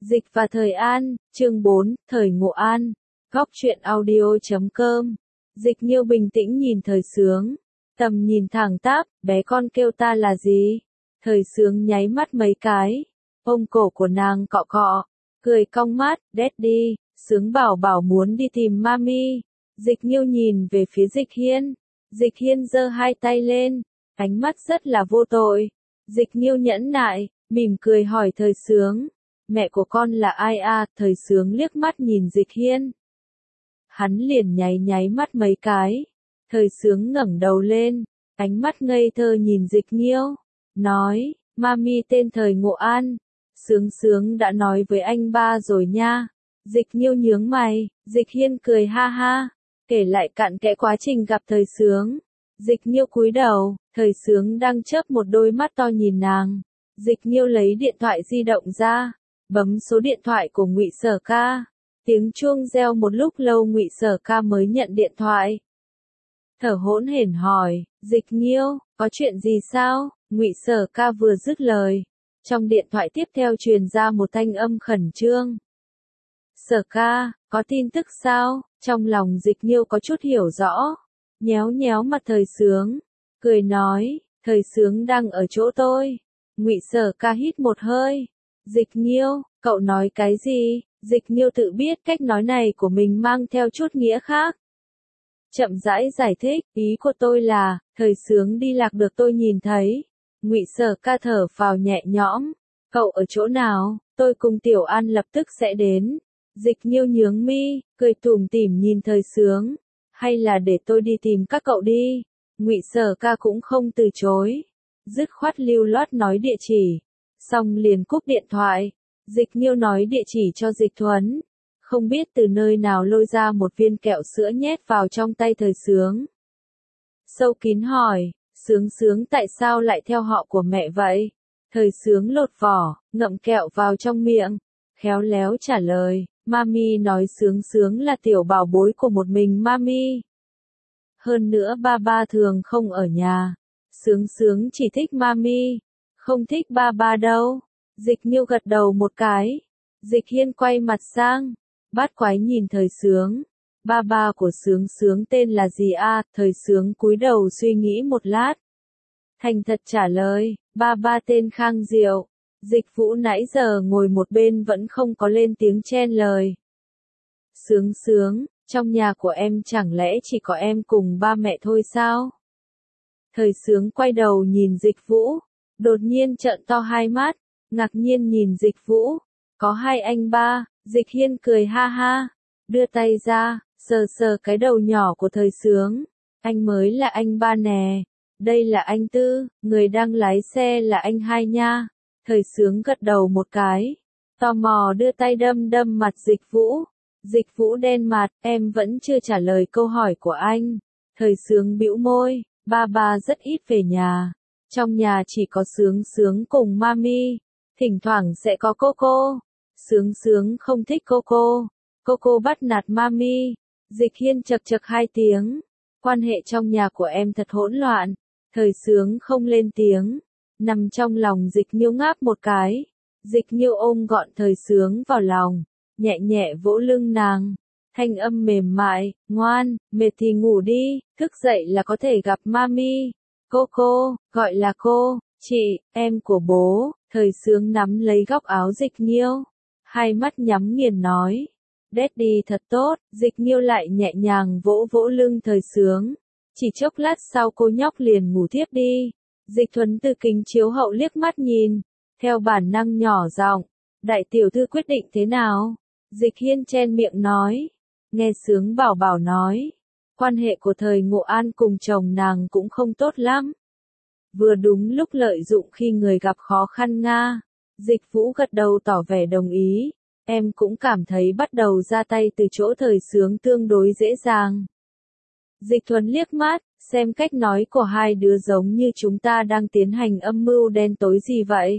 Dịch và Thời An, chương 4, Thời Ngộ An. Góc truyện audio.com. Dịch Nhiêu bình tĩnh nhìn Thời Sướng. Tầm nhìn thẳng tắp, bé con kêu ta là gì? Thời Sướng nháy mắt mấy cái. Ôm cổ của nàng cọ cọ. Cười cong mắt, Daddy, Sướng bảo bảo muốn đi tìm Mami. Dịch Nhiêu nhìn về phía Dịch Hiên. Dịch Hiên giơ hai tay lên. Ánh mắt rất là vô tội. Dịch Nhiêu nhẫn nại, mỉm cười hỏi Thời Sướng. Mẹ của con là ai à? Thời Sướng liếc mắt nhìn Dịch Hiên. Hắn liền nháy mắt mấy cái. Thời Sướng ngẩng đầu lên, ánh mắt ngây thơ nhìn Dịch Nhiêu, nói, Mami tên Thời Ngộ An. Sướng đã nói với anh ba rồi nha. Dịch Nhiêu nhướng mày, Dịch Hiên cười ha ha, kể lại cặn kẽ quá trình gặp Thời Sướng. Dịch Nhiêu cúi đầu, Thời Sướng đang chớp một đôi mắt to nhìn nàng. Dịch Nhiêu lấy điện thoại di động ra, bấm số điện thoại của Ngụy Sở Ca. Tiếng chuông reo một lúc lâu Ngụy Sở Ca mới nhận điện thoại. Thở hổn hển hỏi, Dịch Nhiêu, có chuyện gì sao? Ngụy Sở Ca vừa dứt lời, trong điện thoại tiếp theo truyền ra một thanh âm khẩn trương. Sở Ca, có tin tức sao? Trong lòng Dịch Nhiêu có chút hiểu rõ, nhéo mặt Thời Sướng, cười nói, Thời Sướng đang ở chỗ tôi. Ngụy Sở Ca hít một hơi. Dịch Nhiêu, cậu nói cái gì? Dịch Nhiêu tự biết cách nói này của mình mang theo chút nghĩa khác. Chậm rãi giải thích, ý của tôi là, Thời Sướng đi lạc được tôi nhìn thấy. Ngụy Sở Ca thở phào nhẹ nhõm. Cậu ở chỗ nào? Tôi cùng Tiểu An lập tức sẽ đến. Dịch Nhiêu nhướng mi, cười tủm tỉm nhìn Thời Sướng. Hay là để tôi đi tìm các cậu đi? Ngụy Sở Ca cũng không từ chối. Dứt khoát lưu loát nói địa chỉ. Xong liền cúp điện thoại. Dịch Nhiêu nói địa chỉ cho Dịch Thuấn. Không biết từ nơi nào lôi ra một viên kẹo sữa nhét vào trong tay Thời Sướng. Sâu kín hỏi, Sướng tại sao lại theo họ của mẹ vậy? Thời Sướng lột vỏ, ngậm kẹo vào trong miệng. Khéo léo trả lời, Mami nói Sướng là tiểu bảo bối của một mình Mami. Hơn nữa ba thường không ở nhà. Sướng chỉ thích Mami, không thích ba đâu. Dịch Nhiêu gật đầu một cái. Dịch Hiên quay mặt sang, bát quái nhìn Thời Sướng. Ba của Sướng tên là gì à? Thời Sướng cúi đầu suy nghĩ một lát. Thành thật trả lời, ba tên Khang Diệu. Dịch Vũ nãy giờ ngồi một bên vẫn không có lên tiếng chen lời. Sướng, trong nhà của em chẳng lẽ chỉ có em cùng ba mẹ thôi sao? Thời Sướng quay đầu nhìn Dịch Vũ, đột nhiên trợn to hai mắt, ngạc nhiên nhìn Dịch Vũ. Có hai anh ba. Dịch Hiên cười ha ha, đưa tay ra, sờ cái đầu nhỏ của Thời Sướng. Anh mới là anh ba nè, đây là anh Tư, người đang lái xe là anh hai nha. Thời Sướng gật đầu một cái, tò mò đưa tay đâm mặt Dịch Vũ. Dịch Vũ đen mặt, em vẫn chưa trả lời câu hỏi của anh. Thời Sướng bĩu môi, ba rất ít về nhà. Trong nhà chỉ có Sướng cùng Mami, thỉnh thoảng sẽ có Coco. Sướng không thích Coco bắt nạt Mami. Dịch Hiên chật hai tiếng. Quan hệ trong nhà của em thật hỗn loạn. Thời Sướng không lên tiếng, nằm trong lòng Dịch Nhiêu ngáp một cái. Dịch Nhiêu ôm gọn Thời Sướng vào lòng, nhẹ vỗ lưng nàng. Thanh âm mềm mại, ngoan, mệt thì ngủ đi, thức dậy là có thể gặp Mami. Cô, gọi là cô, chị, em của bố. Thời Sướng nắm lấy góc áo Dịch Nhiêu, hai mắt nhắm nghiền nói, Daddy thật tốt. Dịch Nhiêu lại nhẹ nhàng vỗ lưng Thời Sướng. Chỉ chốc lát sau cô nhóc liền ngủ thiếp đi. Dịch Thuấn từ kính chiếu hậu liếc mắt nhìn, theo bản năng nhỏ giọng, đại tiểu thư quyết định thế nào? Dịch Hiên chen miệng nói, nghe Sướng bảo nói, quan hệ của Thời Ngộ An cùng chồng nàng cũng không tốt lắm. Vừa đúng lúc lợi dụng khi người gặp khó khăn Nga. Dịch Vũ gật đầu tỏ vẻ đồng ý. Em cũng cảm thấy bắt đầu ra tay từ chỗ Thời Sướng tương đối dễ dàng. Dịch Thuấn liếc mắt, xem cách nói của hai đứa giống như chúng ta đang tiến hành âm mưu đen tối gì vậy.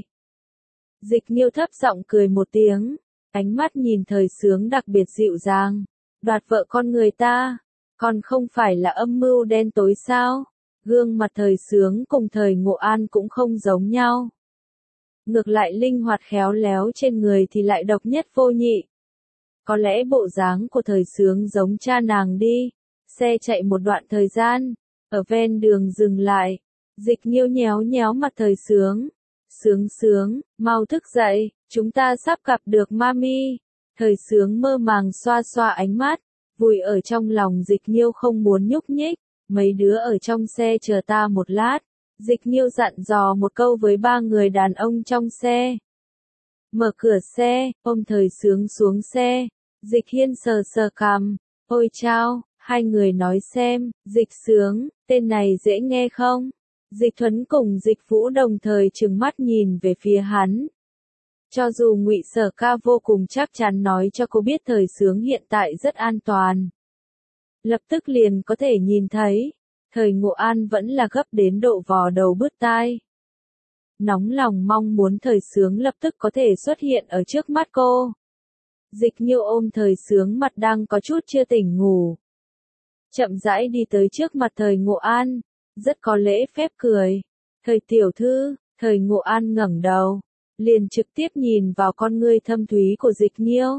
Dịch Nhiêu thấp giọng cười một tiếng, ánh mắt nhìn Thời Sướng đặc biệt dịu dàng. Đoạt vợ con người ta, còn không phải là âm mưu đen tối sao? Gương mặt Thời Sướng cùng Thời Ngộ An cũng không giống nhau. ngược lại linh hoạt khéo léo trên người thì lại độc nhất vô nhị. Có lẽ bộ dáng của thời sướng giống cha nàng đi. Xe chạy một đoạn thời gian, ở ven đường dừng lại, Dịch Nhiêu nhéo nhéo mặt thời sướng. Sướng sướng, mau thức dậy, chúng ta sắp gặp được mami. Thời sướng mơ màng xoa xoa ánh mắt, vùi ở trong lòng Dịch Nhiêu không muốn nhúc nhích. Mấy đứa ở trong xe chờ ta một lát. Dịch Nhiêu dặn dò một câu với ba người đàn ông trong xe. Mở cửa xe, ôm thời sướng xuống xe. Dịch Hiên sờ sờ cằm. Ôi chao, hai người nói xem, Dịch Sướng, tên này dễ nghe không? Dịch Thuấn cùng Dịch Vũ đồng thời trừng mắt nhìn về phía hắn. Cho dù Ngụy Sở Ca vô cùng chắc chắn nói cho cô biết thời sướng hiện tại rất an toàn. Lập tức liền có thể nhìn thấy, thời Ngộ An vẫn là gấp đến độ vò đầu bứt tai. Nóng lòng mong muốn thời sướng lập tức có thể xuất hiện ở trước mắt cô. Dịch Nhiêu ôm thời sướng mặt đang có chút chưa tỉnh ngủ. Chậm rãi đi tới trước mặt thời Ngộ An, rất có lễ phép cười. Thời tiểu thư, thời Ngộ An ngẩng đầu, liền trực tiếp nhìn vào con ngươi thâm thúy của Dịch Nhiêu.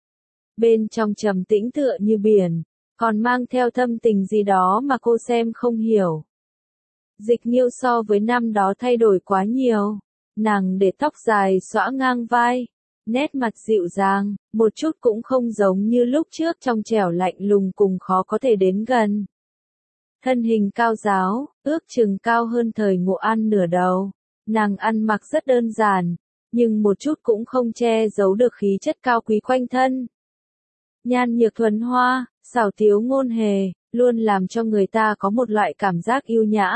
Bên trong trầm tĩnh tựa như biển, còn mang theo thâm tình gì đó mà cô xem không hiểu. Dịch Nhiêu so với năm đó thay đổi quá nhiều, nàng để tóc dài xõa ngang vai. Nét mặt dịu dàng, một chút cũng không giống như lúc trước trong trẻo lạnh lùng cùng khó có thể đến gần. Thân hình cao ráo, ước chừng cao hơn thời Ngộ An nửa đầu. Nàng ăn mặc rất đơn giản, nhưng một chút cũng không che giấu được khí chất cao quý quanh thân. Nhan nhược thuần hoa, xảo tiếu ngôn hề, luôn làm cho người ta có một loại cảm giác yêu nhã.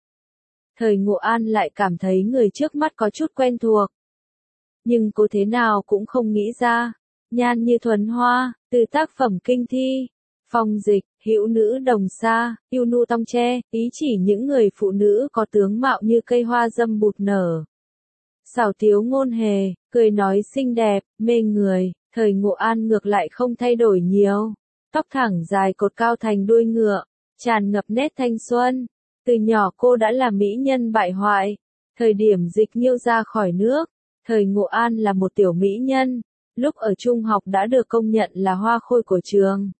Thời Ngộ An lại cảm thấy người trước mắt có chút quen thuộc. Nhưng cô thế nào cũng không nghĩ ra, nhan như thuần hoa, từ tác phẩm kinh thi, phong dịch, hữu nữ đồng xa, yêu nu tong tre, ý chỉ những người phụ nữ có tướng mạo như cây hoa dâm bụt nở. Xảo tiếu ngôn hề, cười nói xinh đẹp, mê người, thời Ngộ An ngược lại không thay đổi nhiều. Tóc thẳng dài cột cao thành đuôi ngựa, tràn ngập nét thanh xuân. Từ nhỏ cô đã là mỹ nhân bại hoại. Thời điểm Dịch Nhiêu ra khỏi nước, thời Ngộ An là một tiểu mỹ nhân, lúc ở trung học đã được công nhận là hoa khôi của trường.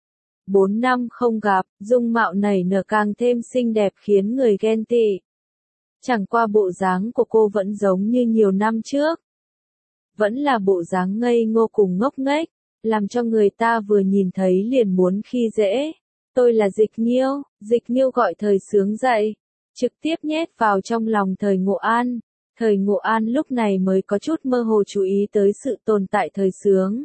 4 năm không gặp, dung mạo nảy nở càng thêm xinh đẹp khiến người ghen tị. Chẳng qua bộ dáng của cô vẫn giống như nhiều năm trước. Vẫn là bộ dáng ngây ngô cùng ngốc nghếch, làm cho người ta vừa nhìn thấy liền muốn khi dễ. Tôi là Dịch Nhiêu, Dịch Nhiêu gọi thời sướng dậy, trực tiếp nhét vào trong lòng thời Ngộ An. Thời Ngộ An lúc này mới có chút mơ hồ chú ý tới sự tồn tại thời sướng.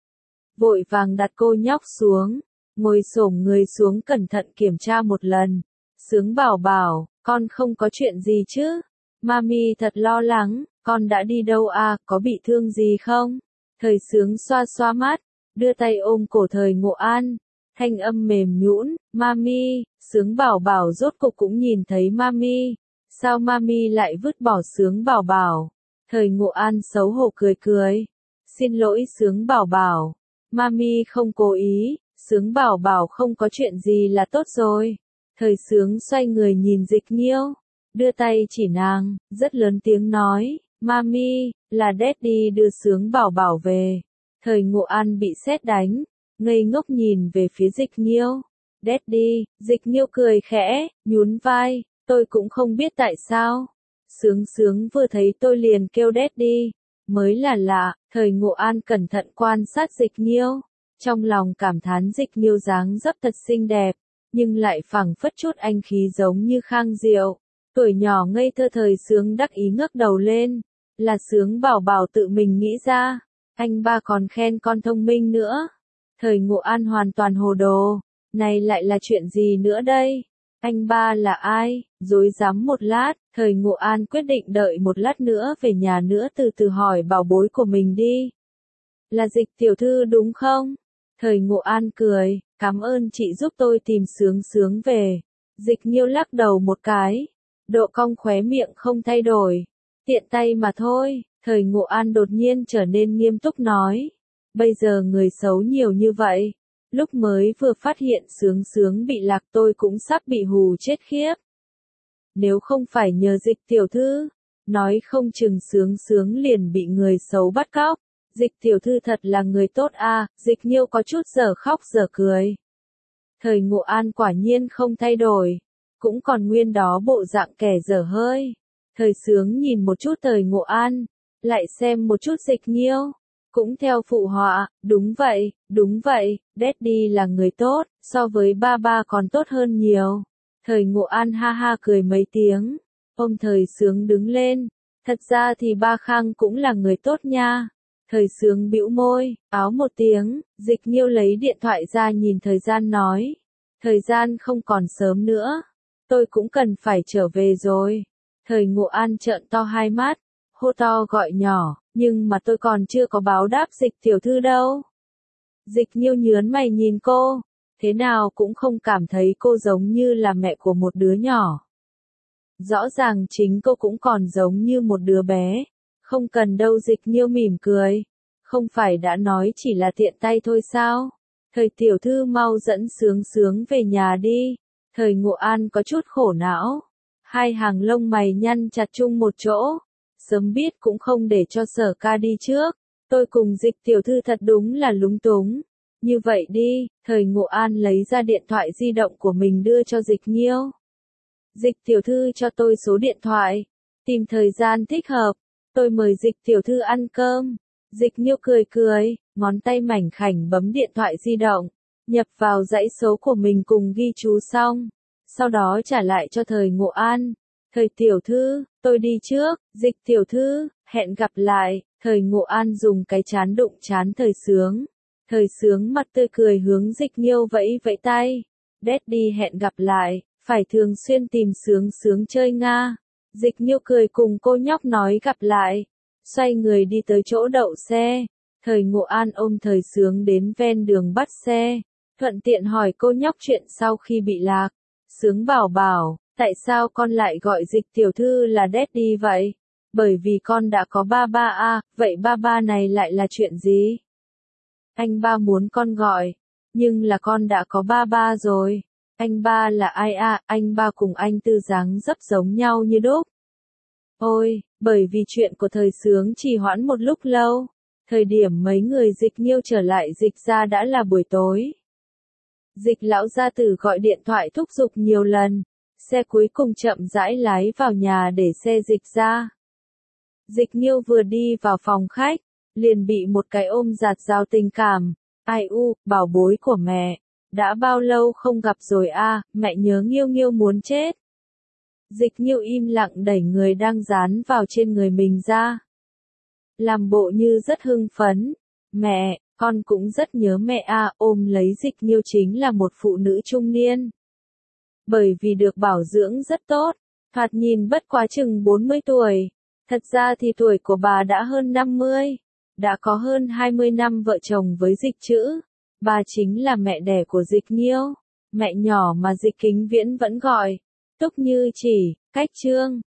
Vội vàng đặt cô nhóc xuống, ngồi xổm người xuống cẩn thận kiểm tra một lần. Sướng bảo bảo, con không có chuyện gì chứ? Mami thật lo lắng, con đã đi đâu à, có bị thương gì không? Thời sướng xoa xoa mắt, đưa tay ôm cổ thời Ngộ An. Thanh âm mềm nhũn, mami, sướng bảo bảo rốt cục cũng nhìn thấy mami. Sao mami lại vứt bỏ sướng bảo bảo? Thời Ngộ An xấu hổ cười cười. Xin lỗi sướng bảo bảo. Mami không cố ý, sướng bảo bảo không có chuyện gì là tốt rồi. Thời sướng xoay người nhìn Dịch Nhiêu, đưa tay chỉ nàng, rất lớn tiếng nói, mami, là daddy đưa sướng bảo bảo về. Thời Ngộ An bị sét đánh, ngây ngốc nhìn về phía Dịch Nhiêu. Daddy, Dịch Nhiêu cười khẽ, nhún vai. Tôi cũng không biết tại sao. Sướng sướng vừa thấy tôi liền kêu daddy. Mới là lạ, thời Ngộ An cẩn thận quan sát Dịch Nhiêu. Trong lòng cảm thán Dịch Nhiêu dáng dấp thật xinh đẹp, nhưng lại phảng phất chút anh khí giống như Khang Diệu. Tuổi nhỏ ngây thơ thời sướng đắc ý ngước đầu lên. Là sướng bảo bảo tự mình nghĩ ra. Anh ba còn khen con thông minh nữa. Thời Ngộ An hoàn toàn hồ đồ. Này lại là chuyện gì nữa đây? Anh ba là ai? Rối rắm một lát, thời Ngộ An quyết định đợi một lát nữa về nhà nữa từ từ hỏi bảo bối của mình đi. Là Dịch tiểu thư đúng không? Thời Ngộ An cười, cảm ơn chị giúp tôi tìm sướng sướng về. Dịch Nhiêu lắc đầu một cái, độ cong khóe miệng không thay đổi. Tiện tay mà thôi, thời Ngộ An đột nhiên trở nên nghiêm túc nói. Bây giờ người xấu nhiều như vậy. Lúc mới vừa phát hiện sướng sướng bị lạc tôi cũng sắp bị hù chết khiếp. Nếu không phải nhờ Dịch tiểu thư, nói không chừng sướng sướng liền bị người xấu bắt cóc. Dịch tiểu thư thật là người tốt a. Dịch Nhiêu có chút giờ khóc giờ cười. Thời Ngộ An quả nhiên không thay đổi, cũng còn nguyên đó bộ dạng kẻ dở hơi. Thời Sướng nhìn một chút Thời Ngộ An, lại xem một chút Dịch Nhiêu, cũng theo phụ họa, đúng vậy, Daddy là người tốt, so với ba ba còn tốt hơn nhiều. Thời Ngộ An ha ha cười mấy tiếng, ôm Thời Sướng đứng lên, thật ra thì ba Khang cũng là người tốt nha. Thời Sướng bĩu môi, áo một tiếng, Dịch Nhiêu lấy điện thoại ra nhìn thời gian nói. Thời gian không còn sớm nữa, tôi cũng cần phải trở về rồi. Thời Ngộ An trợn to hai mắt, hô to gọi nhỏ, nhưng mà tôi còn chưa có báo đáp Dịch tiểu thư đâu. Dịch Nhiêu nhớn mày nhìn cô, thế nào cũng không cảm thấy cô giống như là mẹ của một đứa nhỏ. Rõ ràng chính cô cũng còn giống như một đứa bé. Không cần đâu. Dịch Nhiêu mỉm cười. Không phải đã nói chỉ là tiện tay thôi sao? Thời tiểu thư mau dẫn Sướng Sướng về nhà đi. Thời Ngộ An có chút khổ não. Hai hàng lông mày nhăn chặt chung một chỗ. Sớm biết cũng không để cho Sở ca đi trước. Tôi cùng Dịch tiểu thư thật đúng là lúng túng. Như vậy đi, Thời Ngộ An lấy ra điện thoại di động của mình đưa cho Dịch Nhiêu. Dịch tiểu thư cho tôi số điện thoại. Tìm thời gian thích hợp. Tôi mời Dịch tiểu thư ăn cơm. Dịch Nhiêu cười cười, ngón tay mảnh khảnh bấm điện thoại di động, nhập vào dãy số của mình cùng ghi chú xong, sau đó trả lại cho Thời Ngộ An. Thời tiểu thư, tôi đi trước. Dịch tiểu thư, hẹn gặp lại. Thời Ngộ An dùng cái chán đụng chán Thời Sướng. Thời Sướng mặt tươi cười hướng Dịch Nhiêu vẫy vẫy tay. Daddy hẹn gặp lại, phải thường xuyên tìm Sướng Sướng chơi Nga. Dịch Nhiêu cười cùng cô nhóc nói gặp lại. Xoay người đi tới chỗ đậu xe. Thời Ngộ An ôm Thời Sướng đến ven đường bắt xe. Thuận tiện hỏi cô nhóc chuyện sau khi bị lạc. Sướng bảo bảo, tại sao con lại gọi Dịch tiểu thư là Daddy vậy? Bởi vì con đã có ba ba à, vậy ba ba này lại là chuyện gì? Anh ba muốn con gọi, nhưng là con đã có ba ba rồi. Anh ba là ai à? Anh ba cùng anh Tư dáng dấp giống nhau như đúc. Ôi, bởi vì chuyện của Thời Sướng trì hoãn một lúc lâu. Thời điểm mấy người Dịch Nhiêu trở lại Dịch gia đã là buổi tối. Dịch lão gia tử gọi điện thoại thúc giục nhiều lần. Xe cuối cùng chậm rãi lái vào nhà để xe Dịch gia. Dịch Nhiêu vừa đi vào phòng khách, liền bị một cái ôm dạt dào tình cảm. Ai u, bảo bối của mẹ. Đã bao lâu không gặp rồi a, mẹ nhớ Nhiêu Nhiêu muốn chết. Dịch Nhiêu im lặng đẩy người đang dán vào trên người mình ra. Làm bộ như rất hưng phấn. Mẹ, con cũng rất nhớ mẹ a. Ôm lấy Dịch Nhiêu chính là một phụ nữ trung niên. Bởi vì được bảo dưỡng rất tốt, thoạt nhìn bất quá chừng 40 tuổi. Thật ra thì tuổi của bà đã hơn 50. Đã có hơn 20 năm vợ chồng với Dịch Trữ. Bà chính là mẹ đẻ của Dịch Nhiêu. Mẹ nhỏ mà Dịch Kính Viễn vẫn gọi. Túc Như Chỉ, cách Trương.